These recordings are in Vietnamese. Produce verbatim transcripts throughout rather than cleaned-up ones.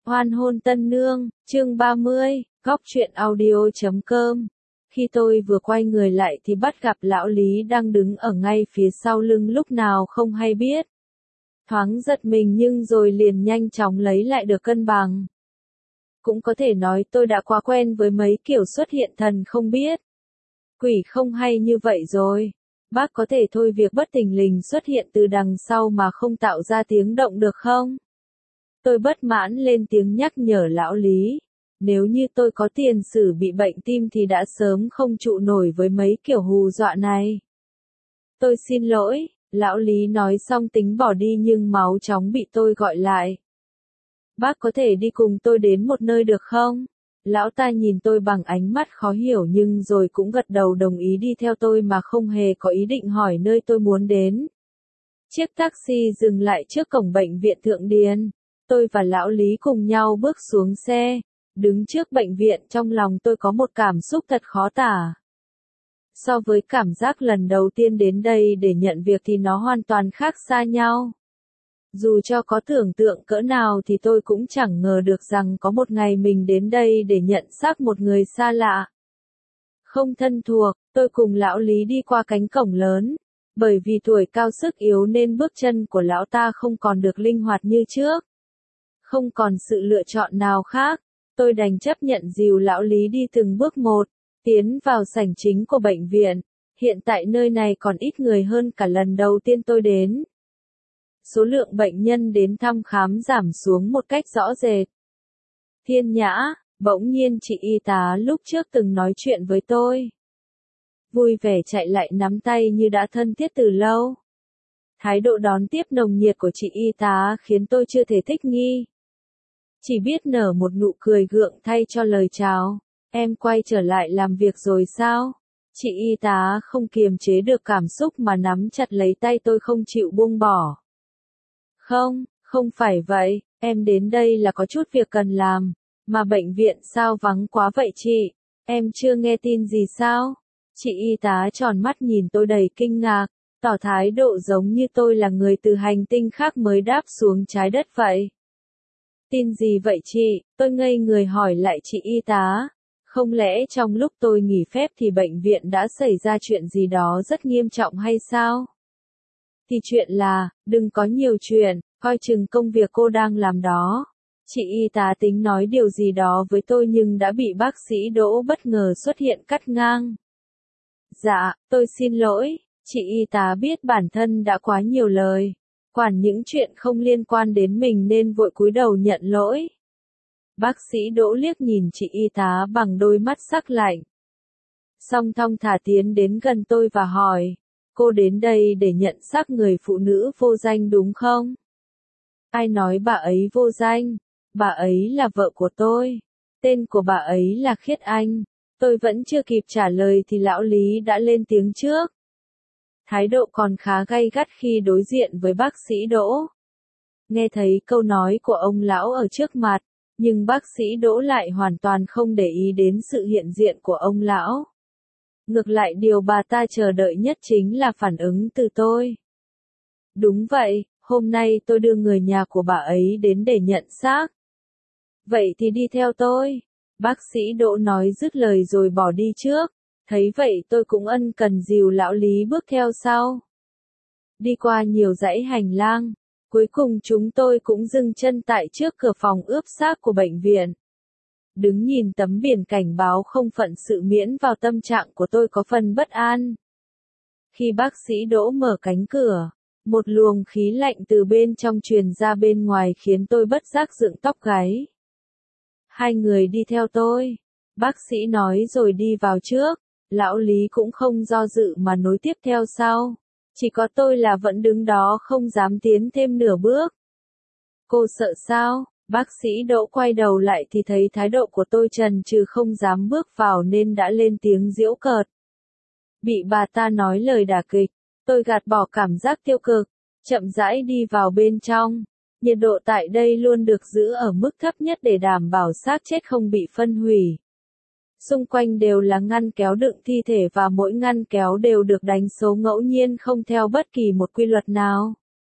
Oan hôn tân nương, chương ba mươi, góc truyện audio chấm com. Khi tôi vừa quay người lại thì bắt gặp lão Lý đang đứng ở ngay phía sau lưng lúc nào không hay biết. Thoáng giật mình nhưng rồi liền nhanh chóng lấy lại được cân bằng. Cũng có thể nói tôi đã quá quen với mấy kiểu xuất hiện thần không biết. Quỷ không hay như vậy rồi. Bác có thể thôi việc bất thình lình xuất hiện từ đằng sau mà không tạo ra tiếng động được không? Tôi bất mãn lên tiếng nhắc nhở lão Lý. Nếu như tôi có tiền sử bị bệnh tim thì đã sớm không trụ nổi với mấy kiểu hù dọa này. Tôi xin lỗi, lão Lý nói xong tính bỏ đi nhưng máu chóng bị tôi gọi lại. Bác có thể đi cùng tôi đến một nơi được không? Lão ta nhìn tôi bằng ánh mắt khó hiểu nhưng rồi cũng gật đầu đồng ý đi theo tôi mà không hề có ý định hỏi nơi tôi muốn đến. Chiếc taxi dừng lại trước cổng bệnh viện Thượng Điền. Tôi và lão Lý cùng nhau bước xuống xe. Đứng trước bệnh viện trong lòng tôi có một cảm xúc thật khó tả. So với cảm giác lần đầu tiên đến đây để nhận việc thì nó hoàn toàn khác xa nhau. Dù cho có tưởng tượng cỡ nào thì tôi cũng chẳng ngờ được rằng có một ngày mình đến đây để nhận xác một người xa lạ. Không thân thuộc, tôi cùng lão Lý đi qua cánh cổng lớn. Bởi vì tuổi cao sức yếu nên bước chân của lão ta không còn được linh hoạt như trước. Không còn sự lựa chọn nào khác, tôi đành chấp nhận dìu lão Lý đi từng bước một, tiến vào sảnh chính của bệnh viện. Hiện tại nơi này còn ít người hơn cả lần đầu tiên tôi đến. Số lượng bệnh nhân đến thăm khám giảm xuống một cách rõ rệt. Thiên Nhã, bỗng nhiên chị y tá lúc trước từng nói chuyện với tôi. Vui vẻ chạy lại nắm tay như đã thân thiết từ lâu. Thái độ đón tiếp nồng nhiệt của chị y tá khiến tôi chưa thể thích nghi. Chỉ biết nở một nụ cười gượng thay cho lời chào. Em quay trở lại làm việc rồi sao? Chị y tá không kiềm chế được cảm xúc mà nắm chặt lấy tay tôi không chịu buông bỏ. Không, không phải vậy, em đến đây là có chút việc cần làm. Mà bệnh viện sao vắng quá vậy chị? Em chưa nghe tin gì sao? Chị y tá tròn mắt nhìn tôi đầy kinh ngạc, tỏ thái độ giống như tôi là người từ hành tinh khác mới đáp xuống trái đất vậy. Tin gì vậy chị? Tôi ngây người hỏi lại chị y tá. Không lẽ trong lúc tôi nghỉ phép thì bệnh viện đã xảy ra chuyện gì đó rất nghiêm trọng hay sao? Thì chuyện là, đừng có nhiều chuyện, coi chừng công việc cô đang làm đó. Chị y tá tính nói điều gì đó với tôi nhưng đã bị bác sĩ Đỗ bất ngờ xuất hiện cắt ngang. Dạ, tôi xin lỗi, chị y tá biết bản thân đã quá nhiều lời. Quản những chuyện không liên quan đến mình nên vội cúi đầu nhận lỗi. Bác sĩ Đỗ liếc nhìn chị y tá bằng đôi mắt sắc lạnh. Song thong thả tiến đến gần tôi và hỏi, cô đến đây để nhận xác người phụ nữ vô danh đúng không? Ai nói bà ấy vô danh? Bà ấy là vợ của tôi. Tên của bà ấy là Khiết Anh. Tôi vẫn chưa kịp trả lời thì lão Lý đã lên tiếng trước. Thái độ còn khá gay gắt khi đối diện với bác sĩ Đỗ. Nghe thấy câu nói của ông lão ở trước mặt, nhưng bác sĩ Đỗ lại hoàn toàn không để ý đến sự hiện diện của ông lão. Ngược lại điều bà ta chờ đợi nhất chính là phản ứng từ tôi. Đúng vậy, hôm nay tôi đưa người nhà của bà ấy đến để nhận xác. Vậy thì đi theo tôi. Bác sĩ Đỗ nói dứt lời rồi bỏ đi trước. Thấy vậy tôi cũng ân cần dìu lão Lý bước theo sau. Đi qua nhiều dãy hành lang, cuối cùng chúng tôi cũng dừng chân tại trước cửa phòng ướp xác của bệnh viện. Đứng nhìn tấm biển cảnh báo không phận sự miễn vào tâm trạng của tôi có phần bất an. Khi bác sĩ Đỗ mở cánh cửa, một luồng khí lạnh từ bên trong truyền ra bên ngoài khiến tôi bất giác dựng tóc gáy. Hai người đi theo tôi, bác sĩ nói rồi đi vào trước. Lão Lý cũng không do dự mà nối tiếp theo sau. Chỉ có tôi là vẫn đứng đó không dám tiến thêm nửa bước. Cô sợ sao? Bác sĩ Đỗ quay đầu lại thì thấy thái độ của tôi chần chừ không dám bước vào nên đã lên tiếng giễu cợt. Bị bà ta nói lời đả kích, tôi gạt bỏ cảm giác tiêu cực, chậm rãi đi vào bên trong. Nhiệt độ tại đây luôn được giữ ở mức thấp nhất để đảm bảo xác chết không bị phân hủy. Xung quanh đều là ngăn kéo đựng thi thể và mỗi ngăn kéo đều được đánh số ngẫu nhiên không theo bất kỳ một quy luật nào.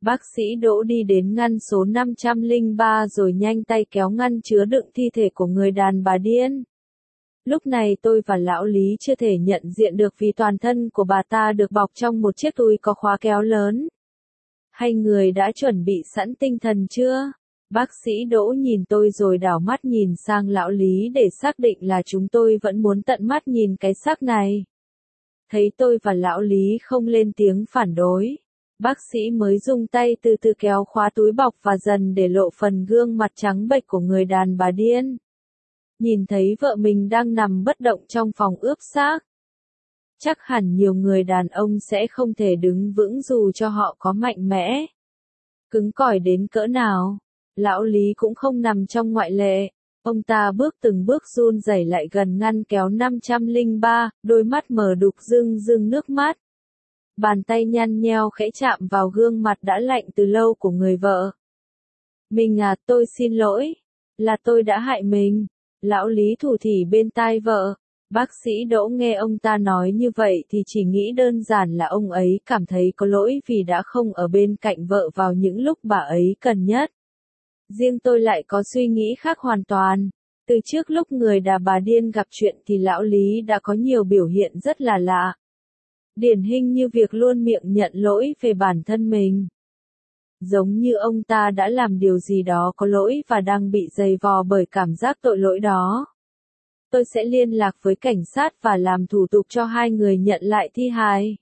Bác sĩ Đỗ đi đến ngăn số năm trăm lẻ ba rồi nhanh tay kéo ngăn chứa đựng thi thể của người đàn bà điên. Lúc này tôi và lão Lý chưa thể nhận diện được vì toàn thân của bà ta được bọc trong một chiếc túi có khóa kéo lớn. Hai người đã chuẩn bị sẵn tinh thần chưa? Bác sĩ Đỗ nhìn tôi rồi đảo mắt nhìn sang lão Lý để xác định là chúng tôi vẫn muốn tận mắt nhìn cái xác này. Thấy tôi và lão Lý không lên tiếng phản đối, bác sĩ mới dùng tay từ từ kéo khóa túi bọc và dần để lộ phần gương mặt trắng bệch của người đàn bà điên. Nhìn thấy vợ mình đang nằm bất động trong phòng ướp xác. Chắc hẳn nhiều người đàn ông sẽ không thể đứng vững dù cho họ có mạnh mẽ. Cứng cỏi đến cỡ nào, lão Lý cũng không nằm trong ngoại lệ. Ông ta bước từng bước run rẩy lại gần ngăn kéo năm trăm lẻ ba, đôi mắt mở đục rưng rưng nước mắt. Bàn tay nhăn nheo khẽ chạm vào gương mặt đã lạnh từ lâu của người vợ. Mình à, tôi xin lỗi. Là tôi đã hại mình. Lão Lý thủ thỉ bên tai vợ. Bác sĩ Đỗ nghe ông ta nói như vậy thì chỉ nghĩ đơn giản là ông ấy cảm thấy có lỗi vì đã không ở bên cạnh vợ vào những lúc bà ấy cần nhất. Riêng tôi lại có suy nghĩ khác hoàn toàn. Từ trước lúc người đàn bà điên gặp chuyện thì lão Lý đã có nhiều biểu hiện rất là lạ. Điển hình như việc luôn miệng nhận lỗi về bản thân mình. Giống như ông ta đã làm điều gì đó có lỗi và đang bị dày vò bởi cảm giác tội lỗi đó. Tôi sẽ liên lạc với cảnh sát và làm thủ tục cho hai người nhận lại thi hài.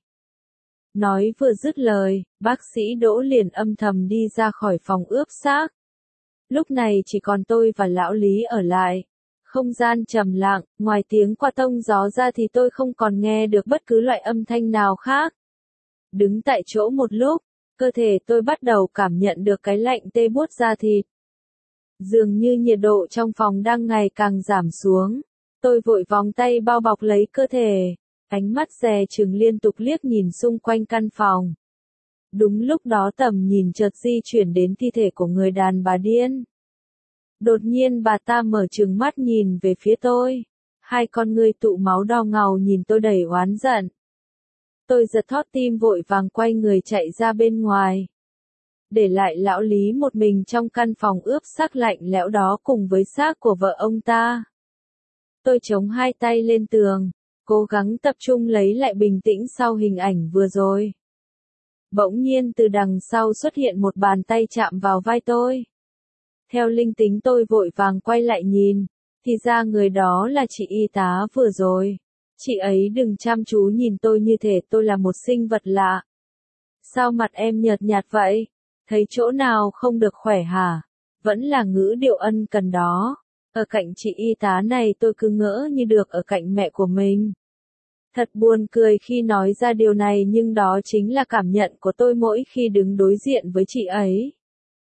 Nói vừa dứt lời, bác sĩ Đỗ liền âm thầm đi ra khỏi phòng ướp xác. Lúc này chỉ còn tôi và lão Lý ở lại. Không gian trầm lặng, ngoài tiếng quạt tông gió ra thì tôi không còn nghe được bất cứ loại âm thanh nào khác. Đứng tại chỗ một lúc, cơ thể tôi bắt đầu cảm nhận được cái lạnh tê buốt da thịt. Dường như nhiệt độ trong phòng đang ngày càng giảm xuống. Tôi vội vòng tay bao bọc lấy cơ thể, ánh mắt dè chừng liên tục liếc nhìn xung quanh căn phòng. Đúng lúc đó tầm nhìn chợt di chuyển đến thi thể của người đàn bà điên. Đột nhiên bà ta mở trừng mắt nhìn về phía tôi. Hai con ngươi tụ máu đỏ ngầu nhìn tôi đầy oán giận. Tôi giật thót tim vội vàng quay người chạy ra bên ngoài. Để lại lão Lý một mình trong căn phòng ướp xác lạnh lẽo đó cùng với xác của vợ ông ta. Tôi chống hai tay lên tường, cố gắng tập trung lấy lại bình tĩnh sau hình ảnh vừa rồi. Bỗng nhiên từ đằng sau xuất hiện một bàn tay chạm vào vai tôi. Theo linh tính tôi vội vàng quay lại nhìn, thì ra người đó là chị y tá vừa rồi. Chị ấy đừng chăm chú nhìn tôi như thể tôi là một sinh vật lạ. Sao mặt em nhợt nhạt vậy? Thấy chỗ nào không được khỏe hả? Vẫn là ngữ điệu ân cần đó. Ở cạnh chị y tá này tôi cứ ngỡ như được ở cạnh mẹ của mình. Thật buồn cười khi nói ra điều này nhưng đó chính là cảm nhận của tôi mỗi khi đứng đối diện với chị ấy.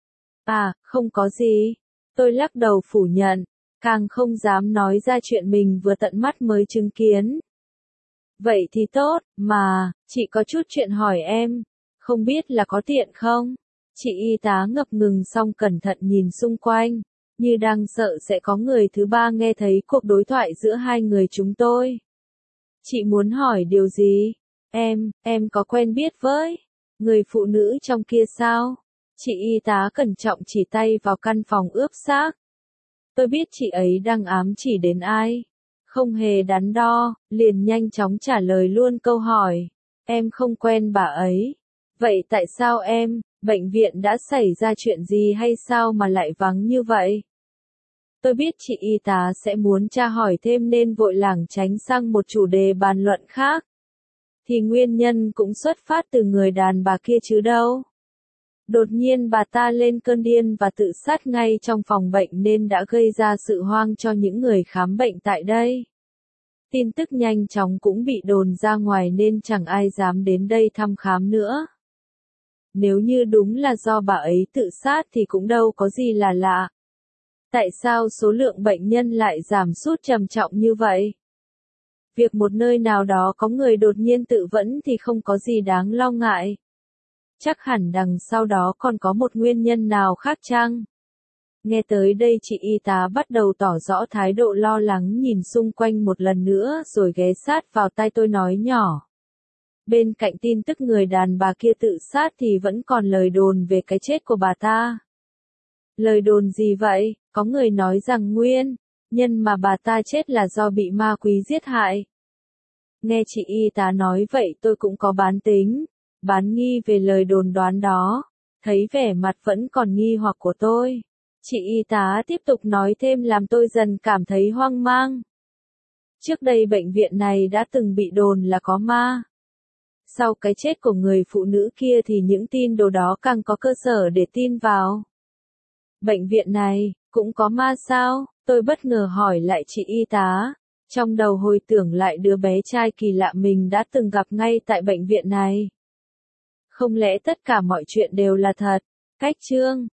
À, không có gì. Tôi lắc đầu phủ nhận, càng không dám nói ra chuyện mình vừa tận mắt mới chứng kiến. Vậy thì tốt, mà, chị có chút chuyện hỏi em, không biết là có tiện không? Chị y tá ngập ngừng xong cẩn thận nhìn xung quanh, như đang sợ sẽ có người thứ ba nghe thấy cuộc đối thoại giữa hai người chúng tôi. Chị muốn hỏi điều gì? Em, em có quen biết với người phụ nữ trong kia sao? Chị y tá cẩn trọng chỉ tay vào căn phòng ướp xác. Tôi biết chị ấy đang ám chỉ đến ai. Không hề đắn đo, liền nhanh chóng trả lời luôn câu hỏi. Em không quen bà ấy. Vậy tại sao em, bệnh viện đã xảy ra chuyện gì hay sao mà lại vắng như vậy? Tôi biết chị y tá sẽ muốn tra hỏi thêm nên vội lảng tránh sang một chủ đề bàn luận khác. Thì nguyên nhân cũng xuất phát từ người đàn bà kia chứ đâu. Đột nhiên bà ta lên cơn điên và tự sát ngay trong phòng bệnh nên đã gây ra sự hoang cho những người khám bệnh tại đây. Tin tức nhanh chóng cũng bị đồn ra ngoài nên chẳng ai dám đến đây thăm khám nữa. Nếu như đúng là do bà ấy tự sát thì cũng đâu có gì là lạ. Tại sao số lượng bệnh nhân lại giảm sút trầm trọng như vậy? Việc một nơi nào đó có người đột nhiên tự vẫn thì không có gì đáng lo ngại. Chắc hẳn đằng sau đó còn có một nguyên nhân nào khác chăng? Nghe tới đây chị y tá bắt đầu tỏ rõ thái độ lo lắng nhìn xung quanh một lần nữa rồi ghé sát vào tai tôi nói nhỏ. Bên cạnh tin tức người đàn bà kia tự sát thì vẫn còn lời đồn về cái chết của bà ta. Lời đồn gì vậy? Có người nói rằng nguyên nhân mà bà ta chết là do bị ma quỷ giết hại. Nghe chị y tá nói vậy tôi cũng có bán tính, bán nghi về lời đồn đoán đó. Thấy vẻ mặt vẫn còn nghi hoặc của tôi, chị y tá tiếp tục nói thêm làm tôi dần cảm thấy hoang mang. Trước đây bệnh viện này đã từng bị đồn là có ma. Sau cái chết của người phụ nữ kia thì những tin đồn đó càng có cơ sở để tin vào. Bệnh viện này cũng có ma sao? Tôi bất ngờ hỏi lại chị y tá, trong đầu hồi tưởng lại đứa bé trai kỳ lạ mình đã từng gặp ngay tại bệnh viện này. Không lẽ tất cả mọi chuyện đều là thật? Cách chương